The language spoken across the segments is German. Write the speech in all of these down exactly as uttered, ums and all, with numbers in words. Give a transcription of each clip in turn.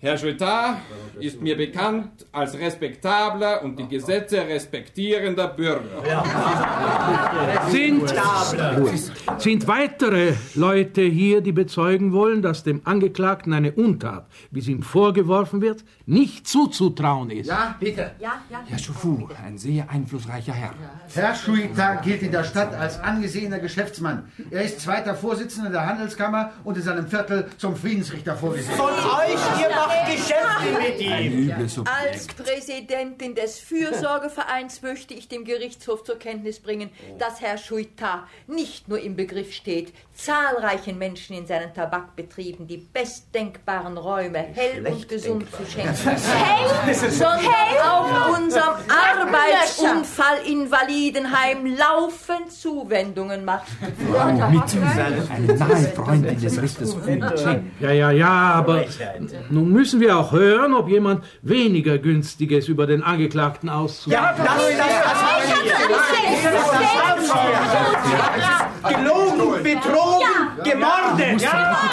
Herr Juetat ist mir bekannt als respektabler und die Gesetze respektierender Bürger. Sind, sind weitere Leute hier, die bezeugen wollen, dass dem Angeklagten eine Untat, wie es ihm vorgeworfen wird, nicht zuzutrauen ist? Ja, bitte. Ja, ja. Herr Chaufour, ein sehr einflussreicher Herr. Herr Juetat gilt in der Stadt als angesehener Geschäftsmann. Er ist zweiter Vorsitzender der Handelskammer und in seinem Viertel zum Friedensrichter vorgesehen. Von euch, ihr macht Geschäfte mit ihm. Als Präsidentin des Fürsorgevereins möchte ich dem Gerichtshof zur Kenntnis bringen, dass Herr Juetat nicht nur im Begriff steht, zahlreichen Menschen in seinen Tabakbetrieben die bestdenkbaren Räume hell und gesund zu schenken, hell, sondern auch unserem Arbeitsunfallinvalidenheim laufend Zuwendungen macht. Frau Mittenwald, eine nahe Freundin des Richters Fulchen. Ja, ja, ja, aber nun müssen wir auch hören, ob jemand weniger Günstiges über den Angeklagten auszusagt. Ja, das, das, gelogen, betrogen, gemordet.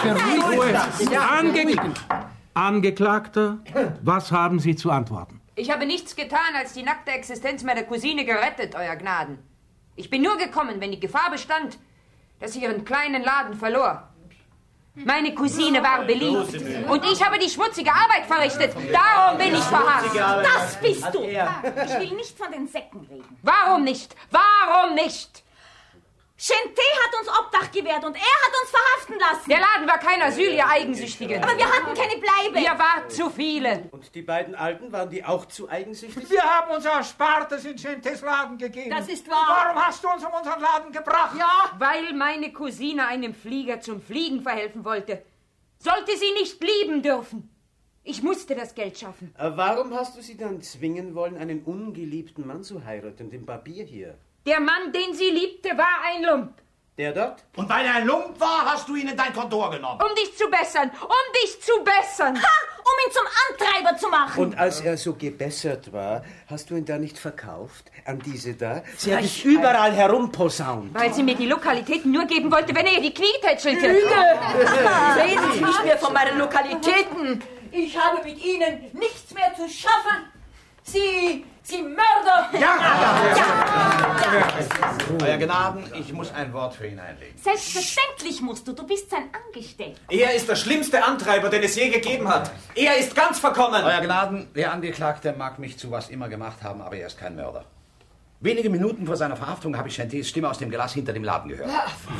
Ange Angeklagter, was haben Sie zu antworten? Ich habe nichts getan, als die nackte Existenz meiner Cousine gerettet, Euer Gnaden. Ich bin nur gekommen, wenn die Gefahr bestand, dass ich ihren kleinen Laden verlor. Meine Cousine war beliebt und ich habe die schmutzige Arbeit verrichtet. Darum bin ich verhaftet. Das bist du. Ich will nicht von den Säcken reden. Warum nicht? Warum nicht? Chanté hat uns Obdach gewährt und er hat uns verhaften lassen. Der Laden war kein Asyl, ihr Eigensüchtigen. Aber wir hatten keine Bleibe. Ihr wart zu viele. Und die beiden Alten, waren die auch zu eigensüchtig? Wir haben unser Erspartes in Chantés Laden gegeben. Das ist wahr. Warum hast du uns um unseren Laden gebracht? Ja, weil meine Cousine einem Flieger zum Fliegen verhelfen wollte. Sollte sie nicht lieben dürfen. Ich musste das Geld schaffen. Warum hast du sie dann zwingen wollen, einen ungeliebten Mann zu heiraten, den Barbier hier? Der Mann, den sie liebte, war ein Lump. Der dort? Und weil er ein Lump war, hast du ihn in dein Kontor genommen. Um dich zu bessern, um dich zu bessern. Ha, um ihn zum Antreiber zu machen. Und als er so gebessert war, hast du ihn da nicht verkauft? An diese da? Sie hat es überall herumposaunt. Weil sie mir die Lokalitäten nur geben wollte, wenn er ihr die Knie tätschelte. Lüge! Reden Sie nicht mehr von meinen Lokalitäten. Ich habe mit Ihnen nichts mehr zu schaffen. Sie... Sie Mörder! Ja! ja. ja. ja. Euer Gnaden, ich muss ein Wort für ihn einlegen. Selbstverständlich musst du, du bist sein Angestellter. Er ist der schlimmste Antreiber, den es je gegeben hat. Er ist ganz verkommen. Euer Gnaden, der Angeklagte mag mich zu was immer gemacht haben, aber er ist kein Mörder. Wenige Minuten vor seiner Verhaftung habe ich Chantés Stimme aus dem Glas hinter dem Laden gehört.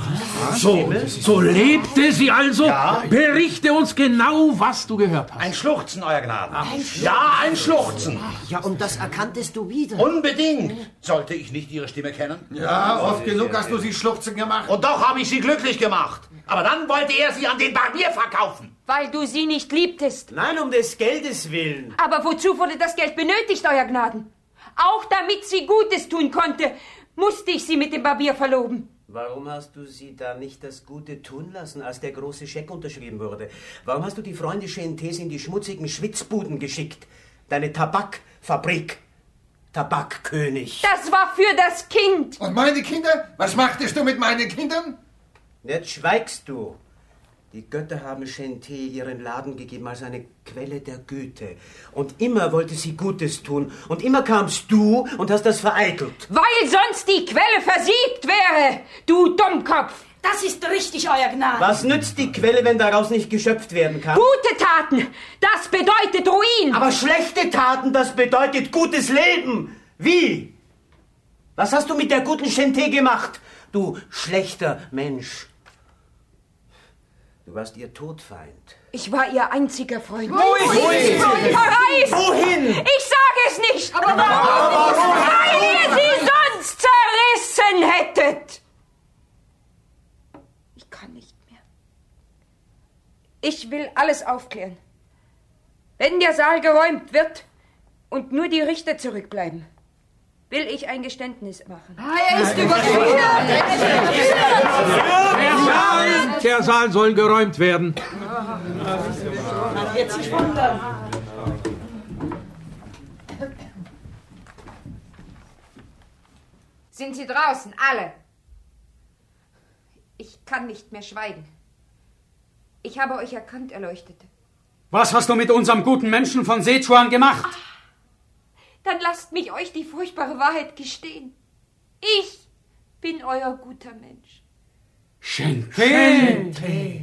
So, so lebte sie also? Ja. Berichte uns genau, was du gehört hast. Ein Schluchzen, Euer Gnaden. Ein ja, ein Schluchzen. Ja, und das erkanntest du wieder? Unbedingt. Sollte ich nicht Ihre Stimme kennen? Ja, oft genug hast du sie schluchzen gemacht. Und doch habe ich sie glücklich gemacht. Aber dann wollte er sie an den Barbier verkaufen. Weil du sie nicht liebtest. Nein, um des Geldes willen. Aber wozu wurde das Geld benötigt, Euer Gnaden? Auch damit sie Gutes tun konnte, musste ich sie mit dem Barbier verloben. Warum hast du sie da nicht das Gute tun lassen, als der große Scheck unterschrieben wurde? Warum hast du die Freunde Chantés in die schmutzigen Schwitzbuden geschickt? Deine Tabakfabrik. Tabakkönig. Das war für das Kind. Und meine Kinder? Was machtest du mit meinen Kindern? Jetzt schweigst du. Die Götter haben Chanté ihren Laden gegeben als eine Quelle der Güte. Und immer wollte sie Gutes tun. Und immer kamst du und hast das vereitelt. Weil sonst die Quelle versiegt wäre, du Dummkopf. Das ist richtig, Euer Gnaden. Was nützt die Quelle, wenn daraus nicht geschöpft werden kann? Gute Taten, das bedeutet Ruin. Aber schlechte Taten, das bedeutet gutes Leben. Wie? Was hast du mit der guten Chanté gemacht, du schlechter Mensch? Du warst ihr Todfeind. Ich war ihr einziger Freund. Wohin? Wohin? Verreist! Wohin? Ich sage es nicht! Aber warum? Weil ihr sie sonst zerrissen hättet! Ich kann nicht mehr. Ich will alles aufklären. Wenn der Saal geräumt wird und nur die Richter zurückbleiben, will ich ein Geständnis machen. Ah, er ist überführt! Der Saal, der Saal soll geräumt werden. Man wird sich wundern. Sind Sie draußen, alle? Ich kann nicht mehr schweigen. Ich habe euch erkannt, Erleuchtete. Was hast du mit unserem guten Menschen von Sichuan gemacht? Dann lasst mich euch die furchtbare Wahrheit gestehen. Ich bin euer guter Mensch. Shente!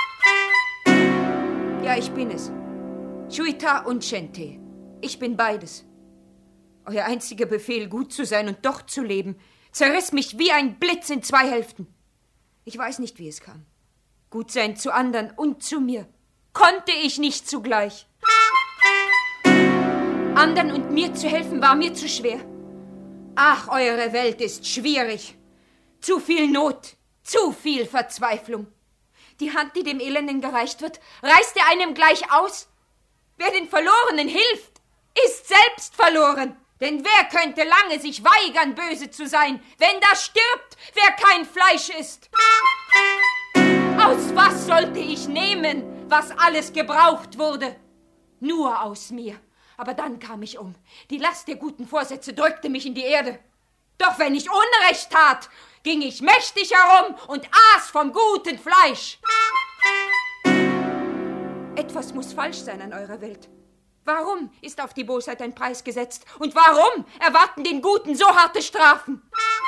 Ja, ich bin es. Shuita und Shente. Ich bin beides. Euer einziger Befehl, gut zu sein und doch zu leben, zerriss mich wie ein Blitz in zwei Hälften. Ich weiß nicht, wie es kam. Gut sein zu anderen und zu mir. Konnte ich nicht zugleich. Anderen und mir zu helfen war mir zu schwer. Ach, eure Welt ist schwierig. Zu viel Not, zu viel Verzweiflung. Die Hand, die dem Elenden gereicht wird, reißt er einem gleich aus. Wer den Verlorenen hilft, ist selbst verloren. Denn wer könnte lange sich weigern, böse zu sein, wenn da stirbt, wer kein Fleisch ist? Aus was sollte ich nehmen, was alles gebraucht wurde? Nur aus mir. Aber dann kam ich um. Die Last der guten Vorsätze drückte mich in die Erde. Doch wenn ich Unrecht tat, ging ich mächtig herum und aß vom guten Fleisch. Etwas muss falsch sein an eurer Welt. Warum ist auf die Bosheit ein Preis gesetzt? Und warum erwarten den Guten so harte Strafen?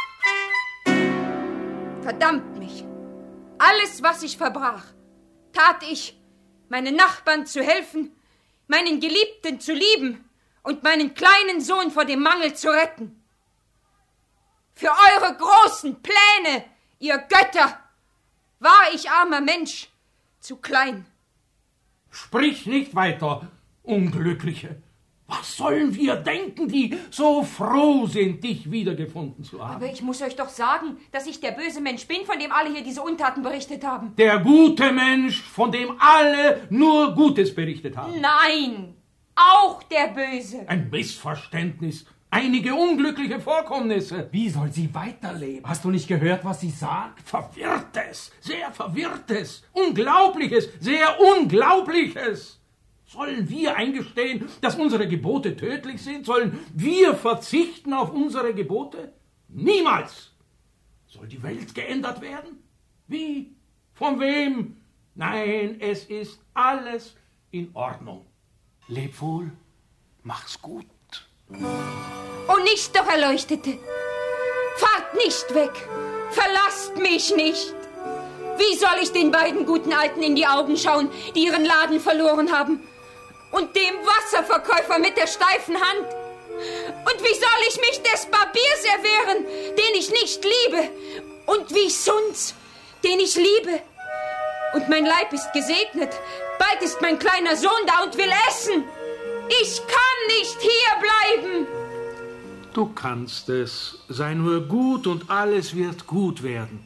Verdammt mich! Alles, was ich verbrach, tat ich, meinen Nachbarn zu helfen, meinen Geliebten zu lieben und meinen kleinen Sohn vor dem Mangel zu retten. Für eure großen Pläne, ihr Götter, war ich armer Mensch zu klein. Sprich nicht weiter, Unglückliche. Was sollen wir denken, die so froh sind, dich wiedergefunden zu haben? Aber ich muss euch doch sagen, dass ich der böse Mensch bin, von dem alle hier diese Untaten berichtet haben. Der gute Mensch, von dem alle nur Gutes berichtet haben. Nein, auch der Böse. Ein Missverständnis. Einige unglückliche Vorkommnisse. Wie soll sie weiterleben? Hast du nicht gehört, was sie sagt? Verwirrtes, sehr Verwirrtes, Unglaubliches, sehr Unglaubliches. Sollen wir eingestehen, dass unsere Gebote tödlich sind? Sollen wir verzichten auf unsere Gebote? Niemals! Soll die Welt geändert werden? Wie? Von wem? Nein, es ist alles in Ordnung. Leb wohl, mach's gut. Oh, nicht doch, Erleuchtete! Fahrt nicht weg! Verlasst mich nicht! Wie soll ich den beiden guten Alten in die Augen schauen, die ihren Laden verloren haben? Und dem Wasserverkäufer mit der steifen Hand? Und wie soll ich mich des Barbiers erwehren, den ich nicht liebe? Und wie Sunz, den ich liebe? Und mein Leib ist gesegnet. Bald ist mein kleiner Sohn da und will essen. Ich kann nicht hier bleiben. Du kannst es. Sei nur gut und alles wird gut werden.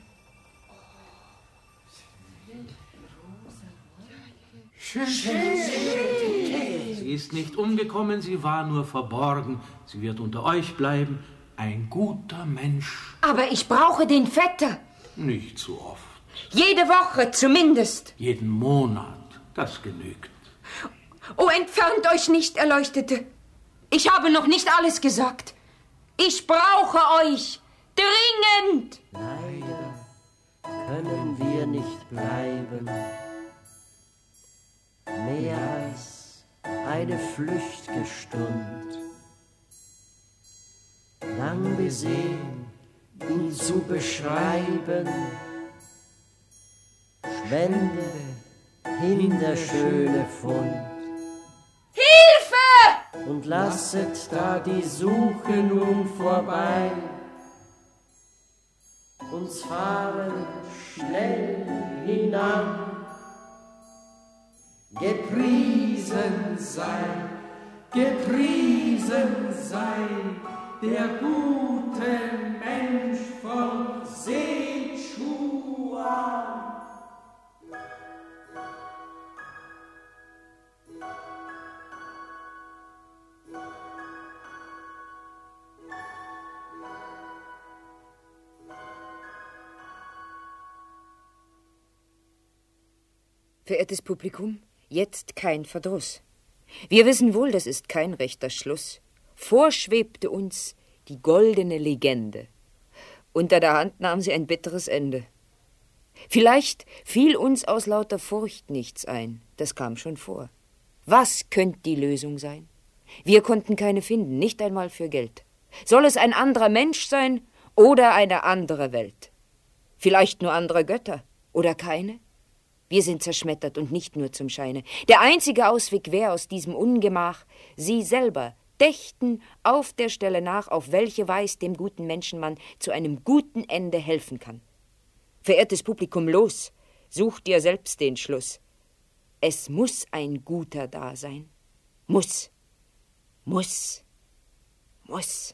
Sie ist nicht umgekommen, sie war nur verborgen. Sie wird unter euch bleiben. Ein guter Mensch. Aber ich brauche den Vetter. Nicht so oft. Jede Woche zumindest. Jeden Monat. Das genügt. Oh, entfernt euch nicht, Erleuchtete. Ich habe noch nicht alles gesagt. Ich brauche euch. Dringend. Leider können wir nicht bleiben. Mehr als eine flücht'ge Stund. Lang besehen, ihn zu beschreiben, schwende hin der schöne Fund. Hilfe! Und lasset da die Suche nun vorbei. Uns fahren schnell hinan. Gepriesen sei, gepriesen sei der gute Mensch von Sichuan. Verehrtes Publikum, jetzt kein Verdruss. Wir wissen wohl, das ist kein rechter Schluss. Vorschwebte uns die goldene Legende. Unter der Hand nahm sie ein bitteres Ende. Vielleicht fiel uns aus lauter Furcht nichts ein, das kam schon vor. Was könnte die Lösung sein? Wir konnten keine finden, nicht einmal für Geld. Soll es ein anderer Mensch sein oder eine andere Welt? Vielleicht nur andere Götter oder keine? Wir sind zerschmettert und nicht nur zum Scheine. Der einzige Ausweg wäre aus diesem Ungemach, Sie selber dächten auf der Stelle nach, auf welche Weise dem guten Menschenmann zu einem guten Ende helfen kann. Verehrtes Publikum, los, sucht ihr selbst den Schluss. Es muss ein Guter da sein. Muss, muss, muss.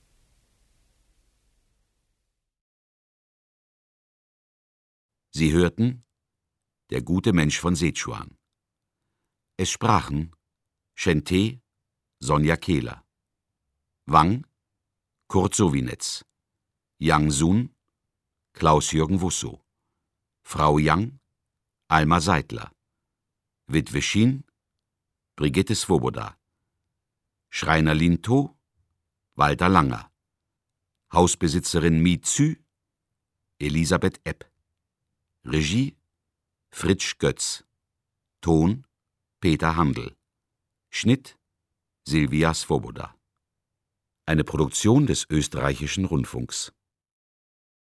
Sie hörten Der gute Mensch von Sichuan. Es sprachen Chen-Te, Sonja Kehler, Wang, Kurt Sowinetz, Yang Sun, Klaus-Jürgen Wussow, Frau Yang, Alma Seidler, Witwe Shin, Brigitte Svoboda, Schreiner Linto, Walter Langer, Hausbesitzerin Mi Zü, Elisabeth Epp, Regie Fritsch Götz, Ton Peter Handel, Schnitt Silvia Svoboda. Eine Produktion des Österreichischen Rundfunks.